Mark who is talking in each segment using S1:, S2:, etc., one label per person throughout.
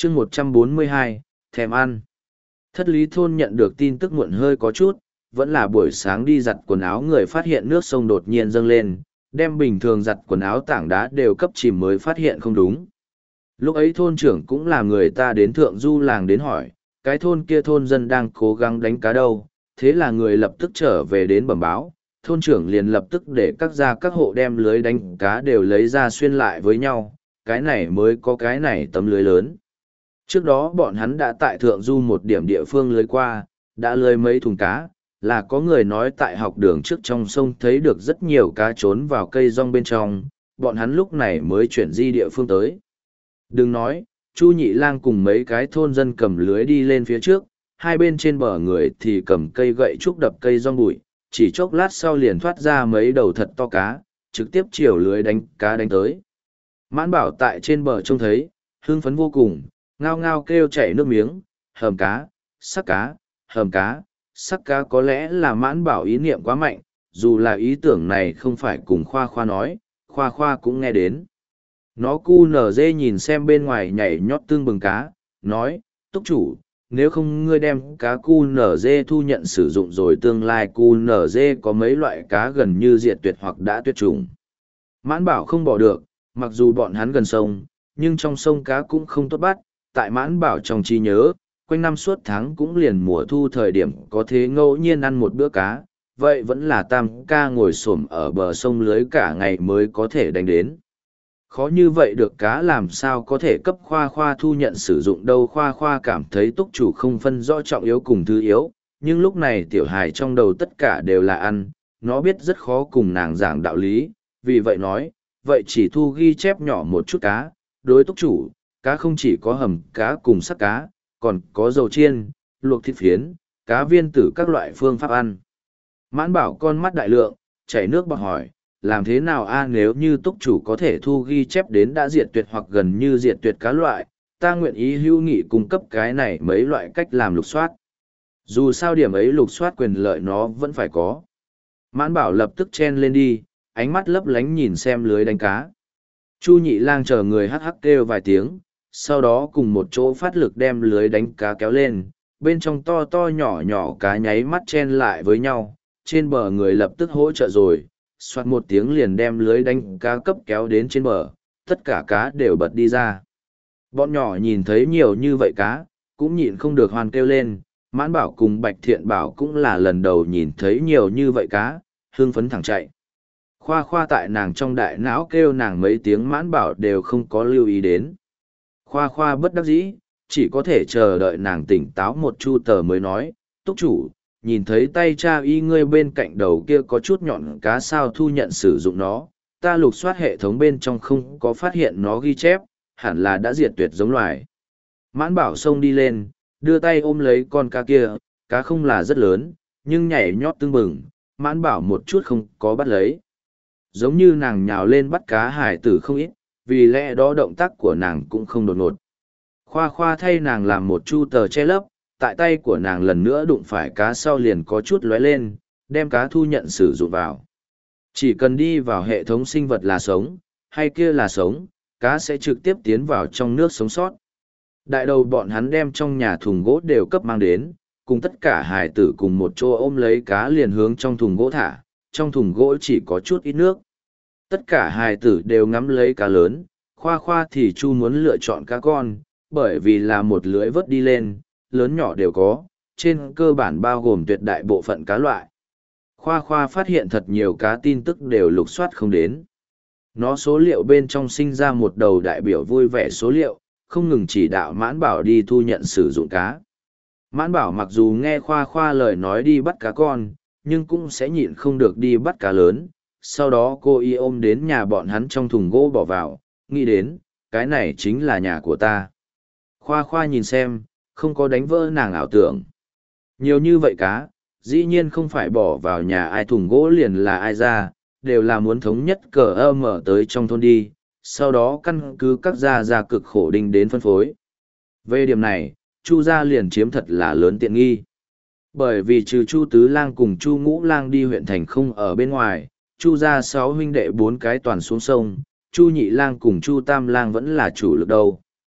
S1: chương 142, thèm ăn. Thất lý thôn nhận được tin tức muộn hơi có chút, vẫn là buổi sáng đi giặt quần áo người phát hiện nước sông đột nhiên dâng lên, đem bình thường giặt quần áo tảng đá đều cấp chìm mới phát hiện không đúng. Lúc ấy thôn trưởng cũng là người ta đến thượng du làng đến hỏi, cái thôn kia thôn dân đang cố gắng đánh cá đâu, thế là người lập tức trở về đến bẩm báo, thôn trưởng liền lập tức để các hộ đem lưới đánh cá đều lấy ra xuyên lại với nhau, cái này mới có cái này tấm lưới lớn. Trước đó bọn hắn đã tại thượng du một điểm địa phương lưới qua, đã lưới mấy thùng cá, là có người nói tại học đường trước trong sông thấy được rất nhiều cá trốn vào cây rong bên trong, bọn hắn lúc này mới chuyển di địa phương tới. Đừng nói, Chu Nhị Lang cùng mấy cái thôn dân cầm lưới đi lên phía trước, hai bên trên bờ người thì cầm cây gậy trúc đập cây rong bụi, chỉ chốc lát sau liền thoát ra mấy đầu thật to cá, trực tiếp chiều lưới đánh cá đánh tới. Mãn Bảo tại trên bờ trông thấy, hưng phấn vô cùng, ngao ngao kêu chảy nước miếng, hầm cá, sắc cá, hầm cá, sắc cá có lẽ là Mãn Bảo ý niệm quá mạnh, dù là ý tưởng này không phải cùng Khoa Khoa nói, Khoa Khoa cũng nghe đến. Nó cu nở dê nhìn xem bên ngoài nhảy nhót tương bừng cá, nói, túc chủ, nếu không ngươi đem cá cu nở dê thu nhận sử dụng rồi tương lai cu nở dê có mấy loại cá gần như diệt tuyệt hoặc đã tuyệt chủng. Mãn Bảo không bỏ được, mặc dù bọn hắn gần sông, nhưng trong sông cá cũng không tốt bắt, tại Mãn Bảo trong trí nhớ, quanh năm suốt tháng cũng liền mùa thu thời điểm có thế ngẫu nhiên ăn một bữa cá, vậy vẫn là tam ca ngồi xổm ở bờ sông lưới cả ngày mới có thể đánh đến. Khó như vậy được cá làm sao có thể cấp Khoa Khoa thu nhận sử dụng đâu. Khoa Khoa cảm thấy túc chủ không phân rõ trọng yếu cùng thứ yếu, nhưng lúc này tiểu hài trong đầu tất cả đều là ăn, nó biết rất khó cùng nàng giảng đạo lý, vì vậy nói, vậy chỉ thu ghi chép nhỏ một chút cá, đối túc chủ, cá không chỉ có hầm cá cùng sắc cá, còn có dầu chiên, luộc thịt phiến, cá viên tử các loại phương pháp ăn. Mãn Bảo con mắt đại lượng, chảy nước bọt hỏi, làm thế nào nếu như túc chủ có thể thu ghi chép đến đã diệt tuyệt hoặc gần như diệt tuyệt cá loại, ta nguyện ý hữu nghị cung cấp cái này mấy loại cách làm lục soát. Dù sao điểm ấy lục soát quyền lợi nó vẫn phải có. Mãn Bảo lập tức chen lên đi, ánh mắt lấp lánh nhìn xem lưới đánh cá. Chu Nhị Lang chờ người hắc hắc kêu vài tiếng, sau đó cùng một chỗ phát lực đem lưới đánh cá kéo lên, bên trong to to nhỏ nhỏ cá nháy mắt chen lại với nhau, trên bờ người lập tức hỗ trợ rồi, soạt một tiếng liền đem lưới đánh cá cấp kéo đến trên bờ, tất cả cá đều bật đi ra. Bọn nhỏ nhìn thấy nhiều như vậy cá, cũng nhịn không được hoan kêu lên, Mãn Bảo cùng Bạch Thiện Bảo cũng là lần đầu nhìn thấy nhiều như vậy cá, hưng phấn thẳng chạy. Khoa Khoa tại nàng trong đại não kêu nàng mấy tiếng Mãn Bảo đều không có lưu ý đến. Khoa Khoa bất đắc dĩ, chỉ có thể chờ đợi nàng tỉnh táo một chu tờ mới nói, túc chủ, nhìn thấy tay cha y ngươi bên cạnh đầu kia có chút nhọn cá sao thu nhận sử dụng nó, ta lục soát hệ thống bên trong không có phát hiện nó ghi chép, hẳn là đã diệt tuyệt giống loài. Mãn Bảo xông đi lên, đưa tay ôm lấy con cá kia, cá không là rất lớn, nhưng nhảy nhót tưng bừng, Mãn Bảo một chút không có bắt lấy. Giống như nàng nhào lên bắt cá hải tử không ít, vì lẽ đó động tác của nàng cũng không đột ngột. Khoa Khoa thay nàng làm một chu tờ che lấp, tại tay của nàng lần nữa đụng phải cá sau liền có chút lóe lên, đem cá thu nhận sử dụng vào. Chỉ cần đi vào hệ thống sinh vật là sống, hay kia là sống, cá sẽ trực tiếp tiến vào trong nước sống sót. Đại đầu bọn hắn đem trong nhà thùng gỗ đều cấp mang đến, cùng tất cả hài tử cùng một chỗ ôm lấy cá liền hướng trong thùng gỗ thả, trong thùng gỗ chỉ có chút ít nước. Tất cả hài tử đều ngắm lấy cá lớn, Khoa Khoa thì Chu muốn lựa chọn cá con, bởi vì là một lưới vớt đi lên, lớn nhỏ đều có, trên cơ bản bao gồm tuyệt đại bộ phận cá loại. Khoa Khoa phát hiện thật nhiều cá tin tức đều lục soát không đến. Nó số liệu bên trong sinh ra một đầu đại biểu vui vẻ số liệu, không ngừng chỉ đạo Mãn Bảo đi thu nhận sử dụng cá. Mãn Bảo mặc dù nghe Khoa Khoa lời nói đi bắt cá con, nhưng cũng sẽ nhịn không được đi bắt cá lớn. Sau đó cô y ôm đến nhà bọn hắn trong thùng gỗ bỏ vào, nghĩ đến, cái này chính là nhà của ta. Khoa Khoa nhìn xem, không có đánh vỡ nàng ảo tưởng. Nhiều như vậy cá, dĩ nhiên không phải bỏ vào nhà ai thùng gỗ liền là ai ra, đều là muốn thống nhất cờ mở tới trong thôn đi, sau đó căn cứ các gia cực khổ đinh đến phân phối. Về điểm này, Chu gia liền chiếm thật là lớn tiện nghi. Bởi vì trừ Chu Tứ Lang cùng Chu Ngũ Lang đi huyện thành không ở bên ngoài, Chu gia 6 huynh đệ 4 cái toàn xuống sông, Chu Nhị Lang cùng Chu Tam Lang vẫn là chủ lực đâu.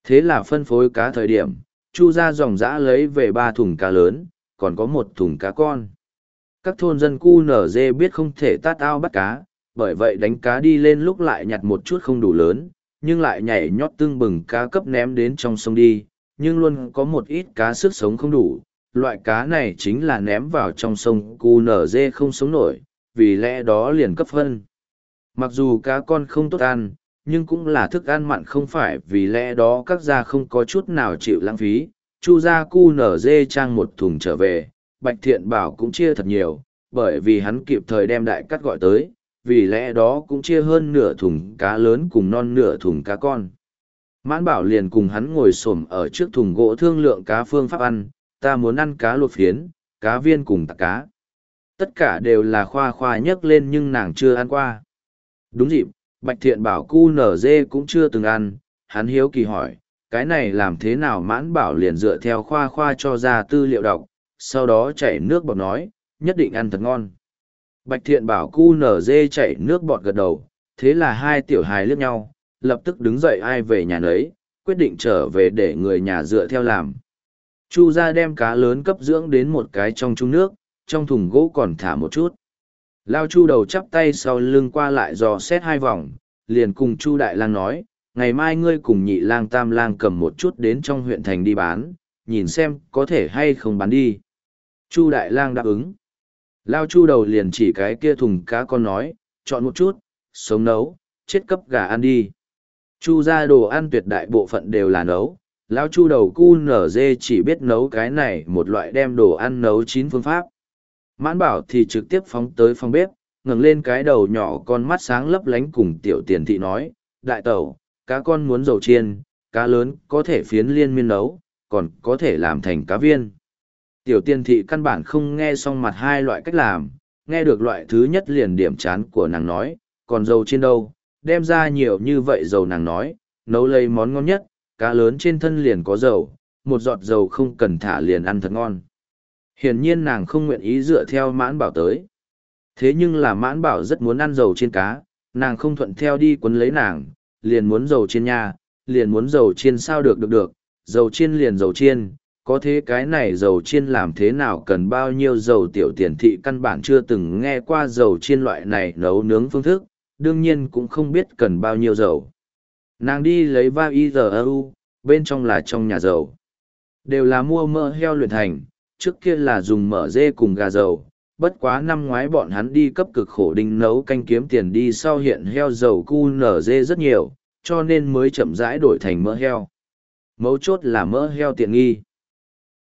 S1: Thế là phân phối cá thời điểm, Chu ra dòng dã lấy về 3 thùng cá lớn, còn có 1 thùng cá con. Các thôn dân cu nở dê biết không thể tát ao bắt cá, bởi vậy đánh cá đi lên lúc lại nhặt một chút không đủ lớn, nhưng lại nhảy nhót tưng bừng cá cấp ném đến trong sông đi, nhưng luôn có một ít cá sức sống không đủ. Loại cá này chính là ném vào trong sông cu nở dê không sống nổi, vì lẽ đó liền cấp phân. Mặc dù cá con không tốt ăn, nhưng cũng là thức ăn mặn không phải, vì lẽ đó các gia không có chút nào chịu lãng phí. Chu gia cu nở dê trang 1 thùng trở về, Bạch Thiện Bảo cũng chia thật nhiều, bởi vì hắn kịp thời đem đại cắt gọi tới, vì lẽ đó cũng chia hơn nửa thùng cá lớn cùng non nửa thùng cá con. Mãn Bảo liền cùng hắn ngồi xổm ở trước thùng gỗ thương lượng cá phương pháp ăn, ta muốn ăn cá luộc phiến, cá viên cùng tạc cá. Tất cả đều là khoa khoa nhấc lên nhưng nàng chưa ăn qua. Đúng dịp, Bạch Thiện Bảo cu nở dê cũng chưa từng ăn, hắn hiếu kỳ hỏi, cái này làm thế nào? Mãn Bảo liền dựa theo khoa khoa cho ra tư liệu đọc, sau đó chảy nước bọt nói, nhất định ăn thật ngon. Bạch Thiện Bảo cu nở dê chảy nước bọt gật đầu, thế là hai tiểu hài liếc nhau, lập tức đứng dậy ai về nhà nấy, quyết định trở về để người nhà dựa theo làm. Chu ra đem cá lớn cấp dưỡng đến một cái trong chung nước, trong thùng gỗ còn thả một chút. Lao Chu đầu chắp tay sau lưng qua lại dò xét 2 vòng, liền cùng Chu Đại Lang nói, ngày mai ngươi cùng Nhị Lang Tam Lang cầm một chút đến trong huyện thành đi bán, nhìn xem có thể hay không bán đi. Chu Đại Lang đáp ứng. Lao Chu đầu liền chỉ cái kia thùng cá con nói, chọn một chút, sống nấu, chết cấp gà ăn đi. Chu ra đồ ăn tuyệt đại bộ phận đều là nấu, Lao Chu đầu cu nở dê chỉ biết nấu cái này một loại đem đồ ăn nấu 9 phương pháp. Mãn Bảo thì trực tiếp phóng tới phòng bếp, ngẩng lên cái đầu nhỏ con mắt sáng lấp lánh cùng Tiểu Tiền Thị nói, đại tẩu, cá con muốn dầu chiên, cá lớn có thể phiến liên miên nấu, còn có thể làm thành cá viên. Tiểu Tiền Thị căn bản không nghe xong mặt 2 loại cách làm, nghe được loại thứ nhất liền điểm chán của nàng nói, còn dầu chiên đâu, đem ra nhiều như vậy dầu. Nàng nói, nấu lấy món ngon nhất, cá lớn trên thân liền có dầu, một giọt dầu không cần thả liền ăn thật ngon. Hiển nhiên nàng không nguyện ý dựa theo Mãn Bảo tới. Thế nhưng là Mãn Bảo rất muốn ăn dầu chiên cá, nàng không thuận theo đi quấn lấy nàng, liền muốn dầu chiên nha, liền muốn dầu chiên sao được, dầu chiên liền dầu chiên, có thế cái này dầu chiên làm thế nào cần bao nhiêu dầu? Tiểu Tiền Thị căn bản chưa từng nghe qua dầu chiên loại này nấu nướng phương thức, đương nhiên cũng không biết cần bao nhiêu dầu. Nàng đi lấy VAIZEU, bên trong là trong nhà dầu. Đều là mua mỡ heo luyện thành, trước kia là dùng mỡ dê cùng gà dầu, bất quá năm ngoái bọn hắn đi cấp cực khổ đinh nấu canh kiếm tiền đi sau hiện heo dầu cu nở dê rất nhiều, cho nên mới chậm rãi đổi thành mỡ heo. Mấu chốt là mỡ heo tiện nghi.